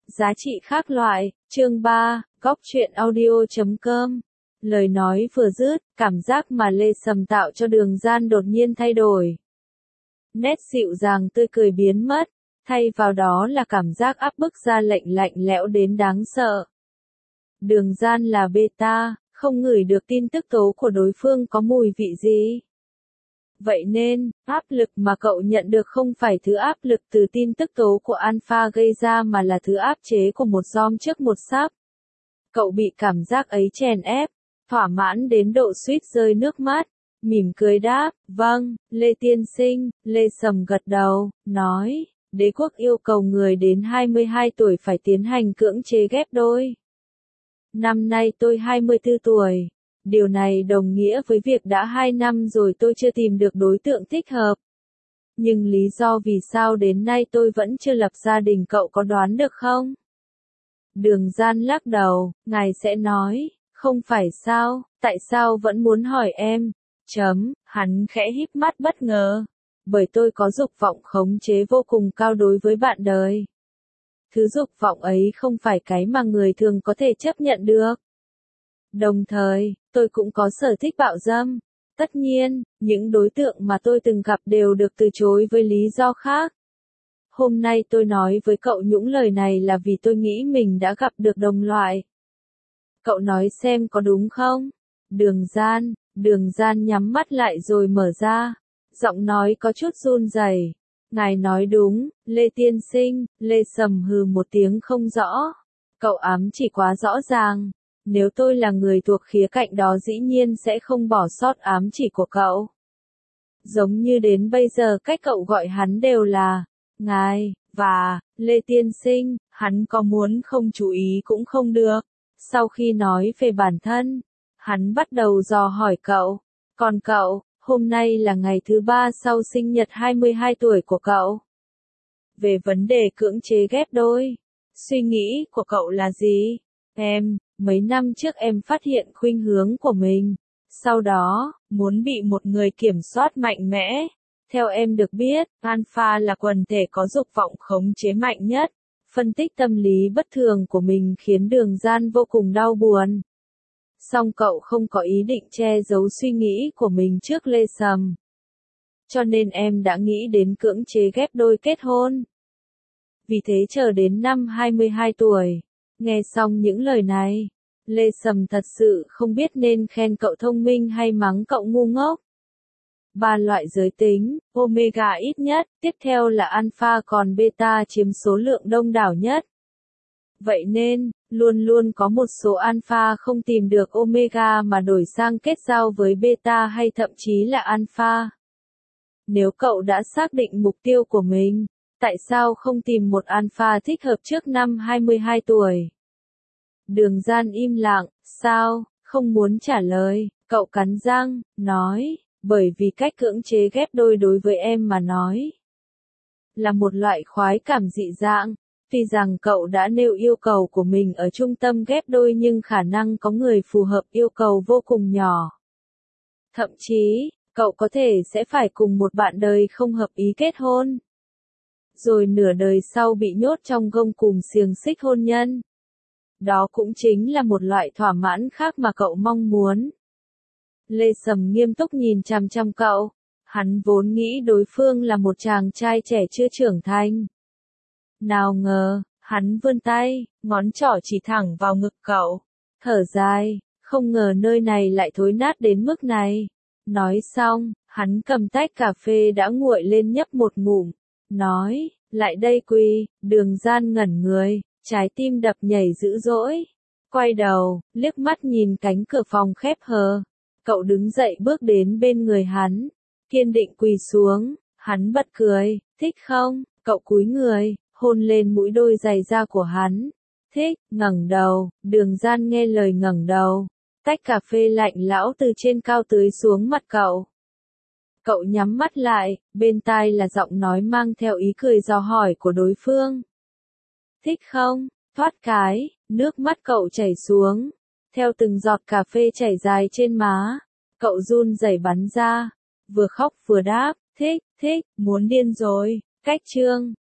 Giá trị khác loại, chương 3, góc truyện audio.com. Lời nói vừa dứt, cảm giác mà Lê Sầm tạo cho Đường Gian đột nhiên thay đổi. Nét dịu dàng tươi cười biến mất, thay vào đó là cảm giác áp bức ra lệnh lạnh lẽo đến đáng sợ. Đường Gian là beta, không ngửi được tin tức tố của đối phương có mùi vị gì. Vậy nên, áp lực mà cậu nhận được không phải thứ áp lực từ tin tức tố của Alpha gây ra mà là thứ áp chế của một giom trước một sắp. Cậu bị cảm giác ấy chèn ép, thỏa mãn đến độ suýt rơi nước mắt, mỉm cười đáp, vâng, Lê Tiên Sinh. Lê Sầm gật đầu, nói, đế quốc yêu cầu người đến 22 tuổi phải tiến hành cưỡng chế ghép đôi. Năm nay tôi 24 tuổi. Điều này đồng nghĩa với việc đã 2 năm rồi tôi chưa tìm được đối tượng thích hợp. Nhưng lý do vì sao đến nay tôi vẫn chưa lập gia đình cậu có đoán được không? Đường Gian lắc đầu, ngài sẽ nói, không phải sao, tại sao vẫn muốn hỏi em? Hắn khẽ híp mắt bất ngờ. Bởi tôi có dục vọng khống chế vô cùng cao đối với bạn đời. Thứ dục vọng ấy không phải cái mà người thường có thể chấp nhận được. Đồng thời, tôi cũng có sở thích bạo dâm. Tất nhiên, những đối tượng mà tôi từng gặp đều được từ chối với lý do khác. Hôm nay tôi nói với cậu những lời này là vì tôi nghĩ mình đã gặp được đồng loại. Cậu nói xem có đúng không? Đường Gian nhắm mắt lại rồi mở ra. Giọng nói có chút run rẩy. Ngài nói đúng, Lê Tiên Sinh. Lê Sầm hừ một tiếng không rõ. Cậu ám chỉ quá rõ ràng. Nếu tôi là người thuộc khía cạnh đó dĩ nhiên sẽ không bỏ sót ám chỉ của cậu. Giống như đến bây giờ cách cậu gọi hắn đều là ngài, và Lê Tiên Sinh, hắn có muốn không chú ý cũng không được. Sau khi nói về bản thân, hắn bắt đầu dò hỏi cậu. Còn cậu, hôm nay là ngày thứ 3 sau sinh nhật 22 tuổi của cậu. Về vấn đề cưỡng chế ghép đôi, suy nghĩ của cậu là gì? Mấy năm trước em phát hiện khuynh hướng của mình. Sau đó, muốn bị một người kiểm soát mạnh mẽ. Theo em được biết, Alpha là quần thể có dục vọng khống chế mạnh nhất. Phân tích tâm lý bất thường của mình khiến Đường Gian vô cùng đau buồn. Song cậu không có ý định che giấu suy nghĩ của mình trước Lê Sầm. Cho nên em đã nghĩ đến cưỡng chế ghép đôi kết hôn. Vì thế chờ đến năm 22 tuổi. Nghe xong những lời này, Lê Sầm thật sự không biết nên khen cậu thông minh hay mắng cậu ngu ngốc. 3 loại giới tính, Omega ít nhất, tiếp theo là Alpha còn Beta chiếm số lượng đông đảo nhất. Vậy nên, luôn luôn có một số Alpha không tìm được Omega mà đổi sang kết giao với Beta hay thậm chí là Alpha. Nếu cậu đã xác định mục tiêu của mình, tại sao không tìm một Alpha thích hợp trước năm 22 tuổi? Đường Gian im lặng, sao, không muốn trả lời, cậu cắn răng, nói, bởi vì cách cưỡng chế ghép đôi đối với em mà nói là một loại khoái cảm dị dạng. Tuy rằng cậu đã nêu yêu cầu của mình ở trung tâm ghép đôi nhưng khả năng có người phù hợp yêu cầu vô cùng nhỏ. Thậm chí, cậu có thể sẽ phải cùng một bạn đời không hợp ý kết hôn. Rồi nửa đời sau bị nhốt trong gông cùm xiềng xích hôn nhân. Đó cũng chính là một loại thỏa mãn khác mà cậu mong muốn. Lê Sầm nghiêm túc nhìn chằm chằm cậu. Hắn vốn nghĩ đối phương là một chàng trai trẻ chưa trưởng thành. Nào ngờ, hắn vươn tay, ngón trỏ chỉ thẳng vào ngực cậu. Thở dài, không ngờ nơi này lại thối nát đến mức này. Nói xong, hắn cầm tách cà phê đã nguội lên nhấp một ngụm. Nói, lại đây Quy. Đường Gian ngẩn người, trái tim đập nhảy dữ dỗi. Quay đầu, liếc mắt nhìn cánh cửa phòng khép hờ. Cậu đứng dậy bước đến bên người hắn. Kiên định quỳ xuống, hắn bật cười, thích không? Cậu cúi người, hôn lên mũi đôi giày da của hắn. Thích, ngẩng đầu. Đường Gian nghe lời ngẩng đầu. Tách cà phê lạnh lão từ trên cao tưới xuống mặt cậu. Cậu nhắm mắt lại, bên tai là giọng nói mang theo ý cười dò hỏi của đối phương. Thích không? Thoát cái, nước mắt cậu chảy xuống. Theo từng giọt cà phê chảy dài trên má, cậu run rẩy bắn ra. Vừa khóc vừa đáp, thích, muốn điên rồi. Cách chương